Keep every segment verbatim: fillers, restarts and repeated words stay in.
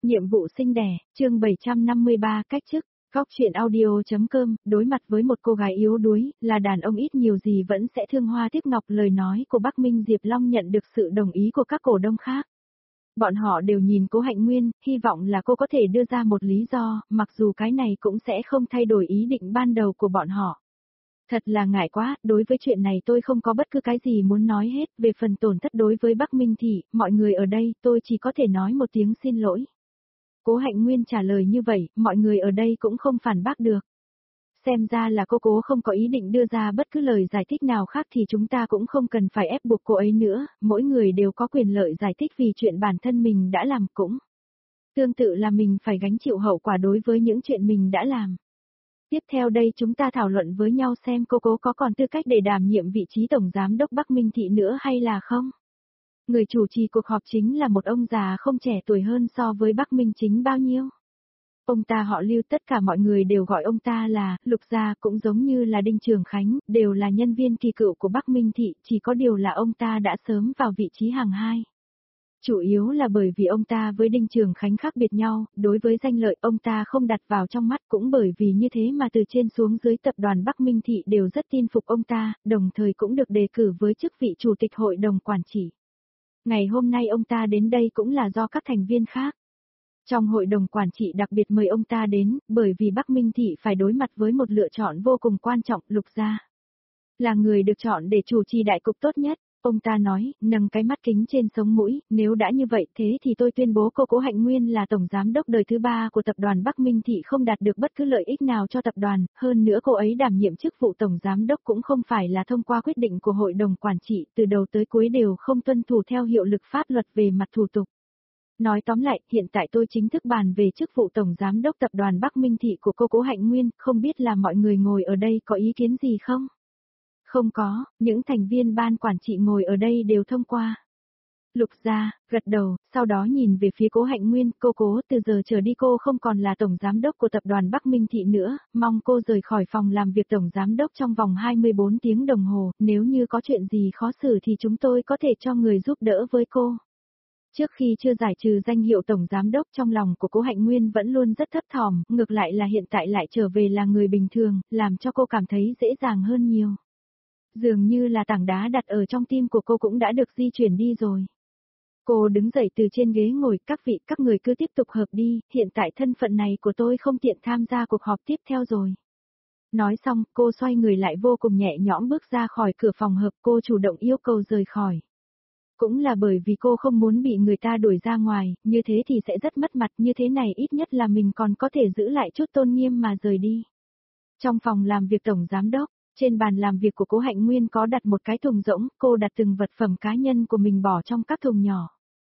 Nhiệm vụ sinh đẻ, chương bảy trăm năm mươi ba cách chức. Góc truyện audio.com, đối mặt với một cô gái yếu đuối, là đàn ông ít nhiều gì vẫn sẽ thương hoa tiếc ngọc. Lời nói của Bắc Minh Diệp Long nhận được sự đồng ý của các cổ đông khác. Bọn họ đều nhìn Cố Hạnh Nguyên, hy vọng là cô có thể đưa ra một lý do, mặc dù cái này cũng sẽ không thay đổi ý định ban đầu của bọn họ. Thật là ngại quá, đối với chuyện này tôi không có bất cứ cái gì muốn nói hết, về phần tổn thất đối với Bắc Minh Thị, mọi người ở đây, tôi chỉ có thể nói một tiếng xin lỗi. Cố Hạnh Nguyên trả lời như vậy, mọi người ở đây cũng không phản bác được. Xem ra là cô cố không có ý định đưa ra bất cứ lời giải thích nào khác thì chúng ta cũng không cần phải ép buộc cô ấy nữa, mỗi người đều có quyền lợi giải thích vì chuyện bản thân mình đã làm cũng. Tương tự là mình phải gánh chịu hậu quả đối với những chuyện mình đã làm. Tiếp theo đây chúng ta thảo luận với nhau xem cô cố có còn tư cách để đảm nhiệm vị trí Tổng Giám đốc Bắc Minh Thị nữa hay là không? Người chủ trì cuộc họp chính là một ông già không trẻ tuổi hơn so với Bắc Minh Chính bao nhiêu. Ông ta họ Lưu, tất cả mọi người đều gọi ông ta là Lục Gia, cũng giống như là Đinh Trường Khánh, đều là nhân viên kỳ cựu của Bắc Minh Thị, chỉ có điều là ông ta đã sớm vào vị trí hàng hai. Chủ yếu là bởi vì ông ta với Đinh Trường Khánh khác biệt nhau, đối với danh lợi ông ta không đặt vào trong mắt, cũng bởi vì như thế mà từ trên xuống dưới tập đoàn Bắc Minh Thị đều rất tin phục ông ta, đồng thời cũng được đề cử với chức vị chủ tịch hội đồng quản trị. Ngày hôm nay ông ta đến đây cũng là do các thành viên khác. Trong hội đồng quản trị đặc biệt mời ông ta đến, bởi vì Bắc Minh Thị phải đối mặt với một lựa chọn vô cùng quan trọng. Lục Gia là người được chọn để chủ trì đại cục tốt nhất. Ông ta nói, nâng cái mắt kính trên sống mũi, nếu đã như vậy thế thì tôi tuyên bố cô Cố Hạnh Nguyên là Tổng Giám đốc đời thứ ba của tập đoàn Bắc Minh Thị, không đạt được bất cứ lợi ích nào cho tập đoàn, hơn nữa cô ấy đảm nhiệm chức vụ Tổng Giám đốc cũng không phải là thông qua quyết định của Hội đồng Quản trị, từ đầu tới cuối đều không tuân thủ theo hiệu lực pháp luật về mặt thủ tục. Nói tóm lại, hiện tại tôi chính thức bàn về chức vụ Tổng Giám đốc tập đoàn Bắc Minh Thị của cô Cố Hạnh Nguyên, không biết là mọi người ngồi ở đây có ý kiến gì không? Không có, những thành viên ban quản trị ngồi ở đây đều thông qua. Lục Gia gật đầu, sau đó nhìn về phía Cố Hạnh Nguyên, cô Cố, từ giờ trở đi cô không còn là Tổng Giám đốc của tập đoàn Bắc Minh Thị nữa, mong cô rời khỏi phòng làm việc Tổng Giám đốc trong vòng hai mươi bốn tiếng đồng hồ, nếu như có chuyện gì khó xử thì chúng tôi có thể cho người giúp đỡ với cô. Trước khi chưa giải trừ danh hiệu Tổng Giám đốc, trong lòng của Cố Hạnh Nguyên vẫn luôn rất thấp thỏm, ngược lại là hiện tại lại trở về là người bình thường, làm cho cô cảm thấy dễ dàng hơn nhiều. Dường như là tảng đá đặt ở trong tim của cô cũng đã được di chuyển đi rồi. Cô đứng dậy từ trên ghế ngồi, các vị, các người cứ tiếp tục hợp đi, hiện tại thân phận này của tôi không tiện tham gia cuộc họp tiếp theo rồi. Nói xong, cô xoay người lại vô cùng nhẹ nhõm bước ra khỏi cửa phòng họp, cô chủ động yêu cầu rời khỏi. Cũng là bởi vì cô không muốn bị người ta đuổi ra ngoài, như thế thì sẽ rất mất mặt, như thế này ít nhất là mình còn có thể giữ lại chút tôn nghiêm mà rời đi. Trong phòng làm việc Tổng Giám đốc, trên bàn làm việc của Cố Hạnh Nguyên có đặt một cái thùng rỗng, cô đặt từng vật phẩm cá nhân của mình bỏ trong các thùng nhỏ.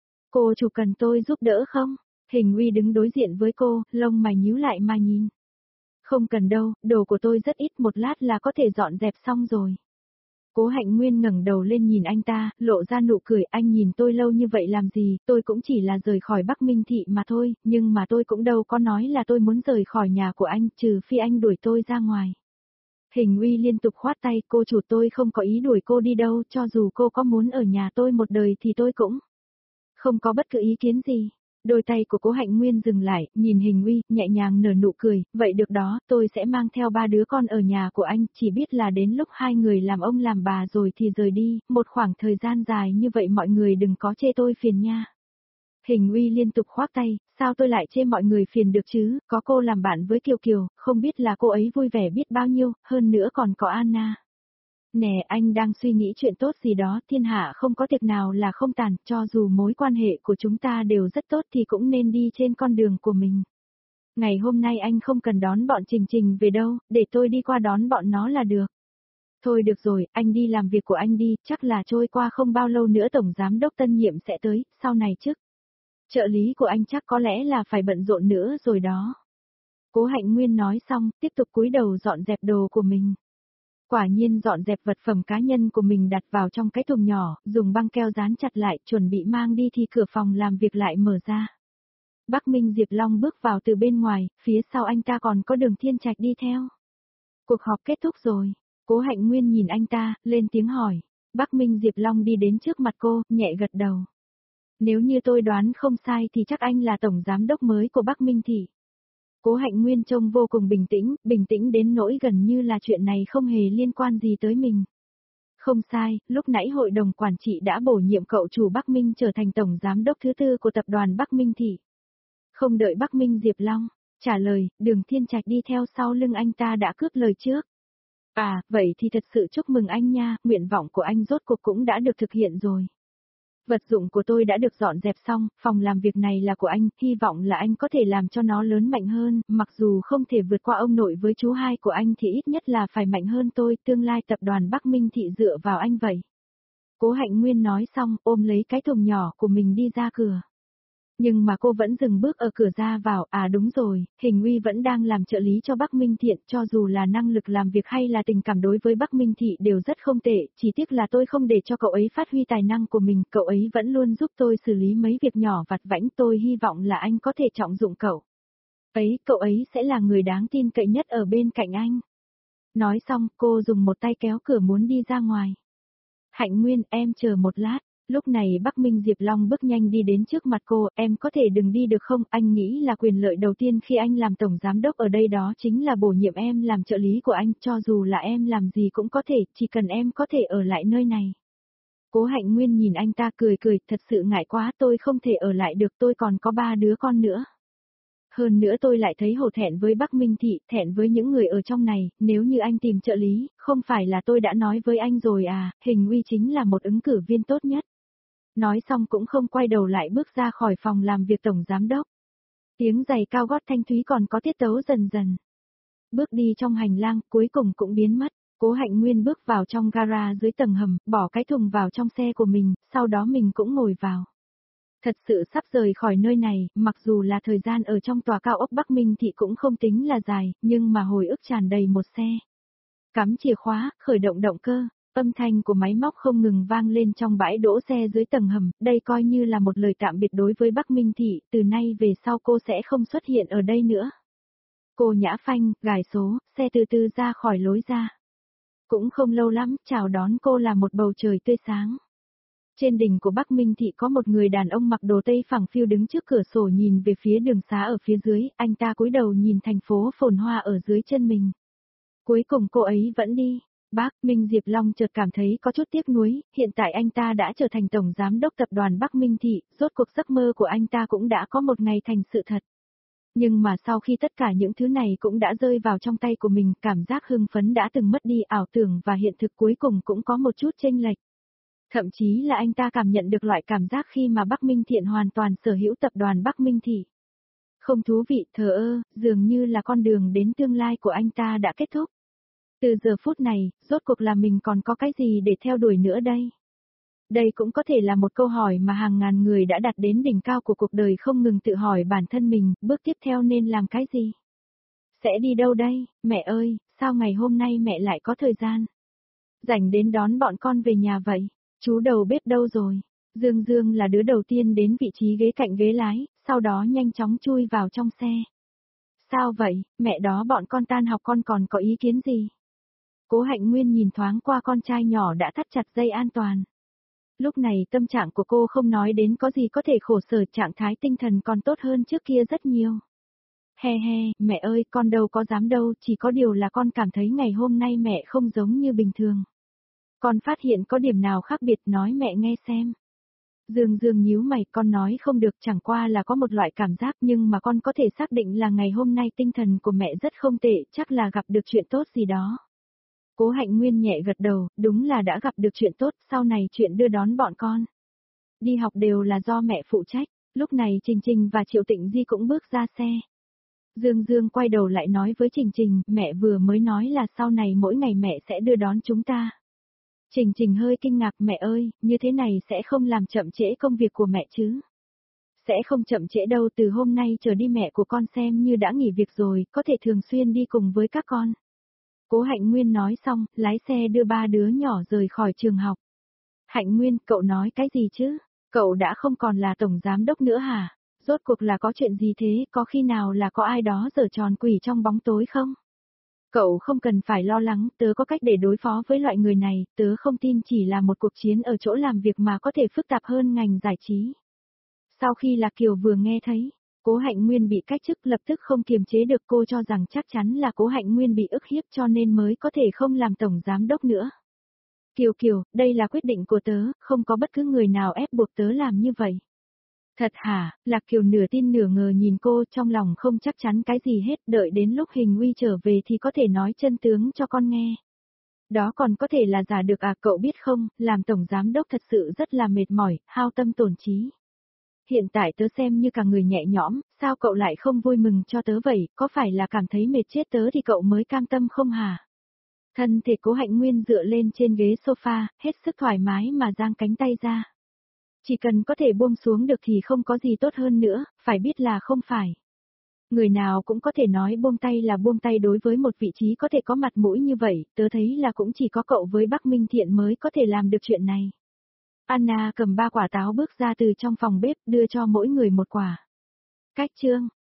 Cô chủ cần tôi giúp đỡ không? Hình Uy đứng đối diện với cô, lông mày nhíu lại mà nhìn. Không cần đâu, đồ của tôi rất ít, một lát là có thể dọn dẹp xong rồi. Cố Hạnh Nguyên ngẩng đầu lên nhìn anh ta, lộ ra nụ cười, anh nhìn tôi lâu như vậy làm gì, tôi cũng chỉ là rời khỏi Bắc Minh Thị mà thôi, nhưng mà tôi cũng đâu có nói là tôi muốn rời khỏi nhà của anh, trừ phi anh đuổi tôi ra ngoài. Hình Uy liên tục khoát tay, cô chủ, tôi không có ý đuổi cô đi đâu, cho dù cô có muốn ở nhà tôi một đời thì tôi cũng không có bất cứ ý kiến gì. Đôi tay của Cố Hạnh Nguyên dừng lại, nhìn Hình Uy, nhẹ nhàng nở nụ cười, vậy được đó, tôi sẽ mang theo ba đứa con ở nhà của anh, chỉ biết là đến lúc hai người làm ông làm bà rồi thì rời đi, một khoảng thời gian dài như vậy mọi người đừng có chê tôi phiền nha. Hình Uy liên tục khoác tay, sao tôi lại chê mọi người phiền được chứ, có cô làm bạn với Kiều Kiều, không biết là cô ấy vui vẻ biết bao nhiêu, hơn nữa còn có Anna. Nè, anh đang suy nghĩ chuyện tốt gì đó, thiên hạ không có tiệc nào là không tàn, cho dù mối quan hệ của chúng ta đều rất tốt thì cũng nên đi trên con đường của mình. Ngày hôm nay anh không cần đón bọn Trình Trình về đâu, để tôi đi qua đón bọn nó là được. Thôi được rồi, anh đi làm việc của anh đi, chắc là trôi qua không bao lâu nữa Tổng Giám đốc tân nhiệm sẽ tới, sau này chứ. Trợ lý của anh chắc có lẽ là phải bận rộn nữa rồi đó. Cố Hạnh Nguyên nói xong, tiếp tục cúi đầu dọn dẹp đồ của mình. Quả nhiên dọn dẹp vật phẩm cá nhân của mình đặt vào trong cái thùng nhỏ, dùng băng keo dán chặt lại, chuẩn bị mang đi thì cửa phòng làm việc lại mở ra. Bắc Minh Diệp Long bước vào từ bên ngoài, phía sau anh ta còn có Đường Thiên Trạch đi theo. Cuộc họp kết thúc rồi. Cố Hạnh Nguyên nhìn anh ta, lên tiếng hỏi. Bắc Minh Diệp Long đi đến trước mặt cô, nhẹ gật đầu. Nếu như tôi đoán không sai thì chắc anh là tổng giám đốc mới của Bắc Minh Thị. Cố Hạnh Nguyên trông vô cùng bình tĩnh, bình tĩnh đến nỗi gần như là chuyện này không hề liên quan gì tới mình. Không sai, lúc nãy hội đồng quản trị đã bổ nhiệm cậu chủ Bắc Minh trở thành tổng giám đốc thứ tư của tập đoàn Bắc Minh Thị. Không đợi Bắc Minh Diệp Long trả lời, Đường Thiên Trạch đi theo sau lưng anh ta đã cướp lời trước. À, vậy thì thật sự chúc mừng anh nha, nguyện vọng của anh rốt cuộc cũng đã được thực hiện rồi. Vật dụng của tôi đã được dọn dẹp xong, phòng làm việc này là của anh, hy vọng là anh có thể làm cho nó lớn mạnh hơn, mặc dù không thể vượt qua ông nội với chú hai của anh thì ít nhất là phải mạnh hơn tôi, tương lai tập đoàn Bắc Minh Thị dựa vào anh vậy. Cố Hạnh Nguyên nói xong, ôm lấy cái thùng nhỏ của mình đi ra cửa. Nhưng mà cô vẫn dừng bước ở cửa ra vào, à đúng rồi, Hình Uy vẫn đang làm trợ lý cho Bắc Minh Thiện, cho dù là năng lực làm việc hay là tình cảm đối với Bắc Minh Thị đều rất không tệ, chỉ tiếc là tôi không để cho cậu ấy phát huy tài năng của mình, cậu ấy vẫn luôn giúp tôi xử lý mấy việc nhỏ vặt vãnh, tôi hy vọng là anh có thể trọng dụng cậu. Ấy, cậu ấy sẽ là người đáng tin cậy nhất ở bên cạnh anh. Nói xong, cô dùng một tay kéo cửa muốn đi ra ngoài. Hạnh Nguyên, em chờ một lát. Lúc này Bắc Minh Diệp Long bước nhanh đi đến trước mặt cô, em có thể đừng đi được không, anh nghĩ là quyền lợi đầu tiên khi anh làm tổng giám đốc ở đây đó chính là bổ nhiệm em làm trợ lý của anh, cho dù là em làm gì cũng có thể, chỉ cần em có thể ở lại nơi này. Cố Hạnh Nguyên nhìn anh ta cười cười, thật sự ngại quá, tôi không thể ở lại được, tôi còn có ba đứa con nữa. Hơn nữa tôi lại thấy hổ thẹn với Bắc Minh Thị, thẹn với những người ở trong này, nếu như anh tìm trợ lý, không phải là tôi đã nói với anh rồi à, Hình Uy chính là một ứng cử viên tốt nhất. Nói xong cũng không quay đầu lại bước ra khỏi phòng làm việc tổng giám đốc. Tiếng giày cao gót thanh thúy còn có tiết tấu dần dần. Bước đi trong hành lang, cuối cùng cũng biến mất. Cố Hạnh Nguyên bước vào trong gara dưới tầng hầm, bỏ cái thùng vào trong xe của mình, sau đó mình cũng ngồi vào. Thật sự sắp rời khỏi nơi này, mặc dù là thời gian ở trong tòa cao ốc Bắc Minh Thị cũng không tính là dài, nhưng mà hồi ức tràn đầy một xe. Cắm chìa khóa, khởi động động cơ. Âm thanh của máy móc không ngừng vang lên trong bãi đỗ xe dưới tầng hầm, đây coi như là một lời tạm biệt đối với Bắc Minh Thị, từ nay về sau cô sẽ không xuất hiện ở đây nữa. Cô nhã phanh, gài số, xe từ từ ra khỏi lối ra. Cũng không lâu lắm, chào đón cô là một bầu trời tươi sáng. Trên đỉnh của Bắc Minh Thị có một người đàn ông mặc đồ tây phẳng phiu đứng trước cửa sổ nhìn về phía đường xá ở phía dưới, anh ta cúi đầu nhìn thành phố phồn hoa ở dưới chân mình. Cuối cùng cô ấy vẫn đi. Bác Minh Diệp Long chợt cảm thấy có chút tiếc nuối, hiện tại anh ta đã trở thành tổng giám đốc tập đoàn Bắc Minh Thị, rốt cuộc giấc mơ của anh ta cũng đã có một ngày thành sự thật. Nhưng mà sau khi tất cả những thứ này cũng đã rơi vào trong tay của mình, cảm giác hưng phấn đã từng mất đi, ảo tưởng và hiện thực cuối cùng cũng có một chút chênh lệch. Thậm chí là anh ta cảm nhận được loại cảm giác khi mà Bắc Minh Thiện hoàn toàn sở hữu tập đoàn Bắc Minh Thị. Không thú vị, thờ ơ, dường như là con đường đến tương lai của anh ta đã kết thúc. Từ giờ phút này, rốt cuộc là mình còn có cái gì để theo đuổi nữa đây? Đây cũng có thể là một câu hỏi mà hàng ngàn người đã đạt đến đỉnh cao của cuộc đời không ngừng tự hỏi bản thân mình, bước tiếp theo nên làm cái gì? Sẽ đi đâu đây? Mẹ ơi, sao ngày hôm nay mẹ lại có thời gian? Rảnh đến đón bọn con về nhà vậy? Chú đầu bếp đâu rồi? Dương Dương là đứa đầu tiên đến vị trí ghế cạnh ghế lái, sau đó nhanh chóng chui vào trong xe. Sao vậy, mẹ đó bọn con tan học con còn có ý kiến gì? Cố Hạnh Nguyên nhìn thoáng qua con trai nhỏ đã thắt chặt dây an toàn. Lúc này tâm trạng của cô không nói đến có gì có thể khổ sở, trạng thái tinh thần còn tốt hơn trước kia rất nhiều. He he, mẹ ơi, con đâu có dám đâu, chỉ có điều là con cảm thấy ngày hôm nay mẹ không giống như bình thường. Con phát hiện có điểm nào khác biệt, nói mẹ nghe xem. Dương Dương nhíu mày, con nói không được, chẳng qua là có một loại cảm giác, nhưng mà con có thể xác định là ngày hôm nay tinh thần của mẹ rất không tệ, chắc là gặp được chuyện tốt gì đó. Cố Hạnh Nguyên nhẹ gật đầu, đúng là đã gặp được chuyện tốt, sau này chuyện đưa đón bọn con. Đi học đều là do mẹ phụ trách, lúc này Trình Trình và Triệu Tịnh Di cũng bước ra xe. Dương Dương quay đầu lại nói với Trình Trình, mẹ vừa mới nói là sau này mỗi ngày mẹ sẽ đưa đón chúng ta. Trình Trình hơi kinh ngạc, mẹ ơi, như thế này sẽ không làm chậm trễ công việc của mẹ chứ? Sẽ không chậm trễ đâu, từ hôm nay trở đi mẹ của con xem như đã nghỉ việc rồi, có thể thường xuyên đi cùng với các con. Cố Hạnh Nguyên nói xong, lái xe đưa ba đứa nhỏ rời khỏi trường học. Hạnh Nguyên, cậu nói cái gì chứ? Cậu đã không còn là tổng giám đốc nữa hả? Rốt cuộc là có chuyện gì thế, có khi nào là có ai đó giở tròn quỷ trong bóng tối không? Cậu không cần phải lo lắng, tớ có cách để đối phó với loại người này, tớ không tin chỉ là một cuộc chiến ở chỗ làm việc mà có thể phức tạp hơn ngành giải trí. Sau khi Lạc Kiều vừa nghe thấy, Cố Hạnh Nguyên bị cách chức lập tức không kiềm chế được, cô cho rằng chắc chắn là Cố Hạnh Nguyên bị ức hiếp cho nên mới có thể không làm tổng giám đốc nữa. Kiều Kiều, đây là quyết định của tớ, không có bất cứ người nào ép buộc tớ làm như vậy. Thật hả? Lạc Kiều nửa tin nửa ngờ nhìn cô, trong lòng không chắc chắn cái gì hết, đợi đến lúc Hình Uy trở về thì có thể nói chân tướng cho con nghe. Đó còn có thể là giả được à, cậu biết không, làm tổng giám đốc thật sự rất là mệt mỏi, hao tâm tổn trí. Hiện tại tớ xem như cả người nhẹ nhõm, sao cậu lại không vui mừng cho tớ vậy, có phải là cảm thấy mệt chết tớ thì cậu mới cam tâm không hả? Thân thể Cố Hạnh Nguyên dựa lên trên ghế sofa, hết sức thoải mái mà giang cánh tay ra. Chỉ cần có thể buông xuống được thì không có gì tốt hơn nữa, phải biết là không phải. Người nào cũng có thể nói buông tay là buông tay, đối với một vị trí có thể có mặt mũi như vậy, tớ thấy là cũng chỉ có cậu với Bắc Minh Thiện mới có thể làm được chuyện này. Anna cầm ba quả táo bước ra từ trong phòng bếp, đưa cho mỗi người một quả. Cách chương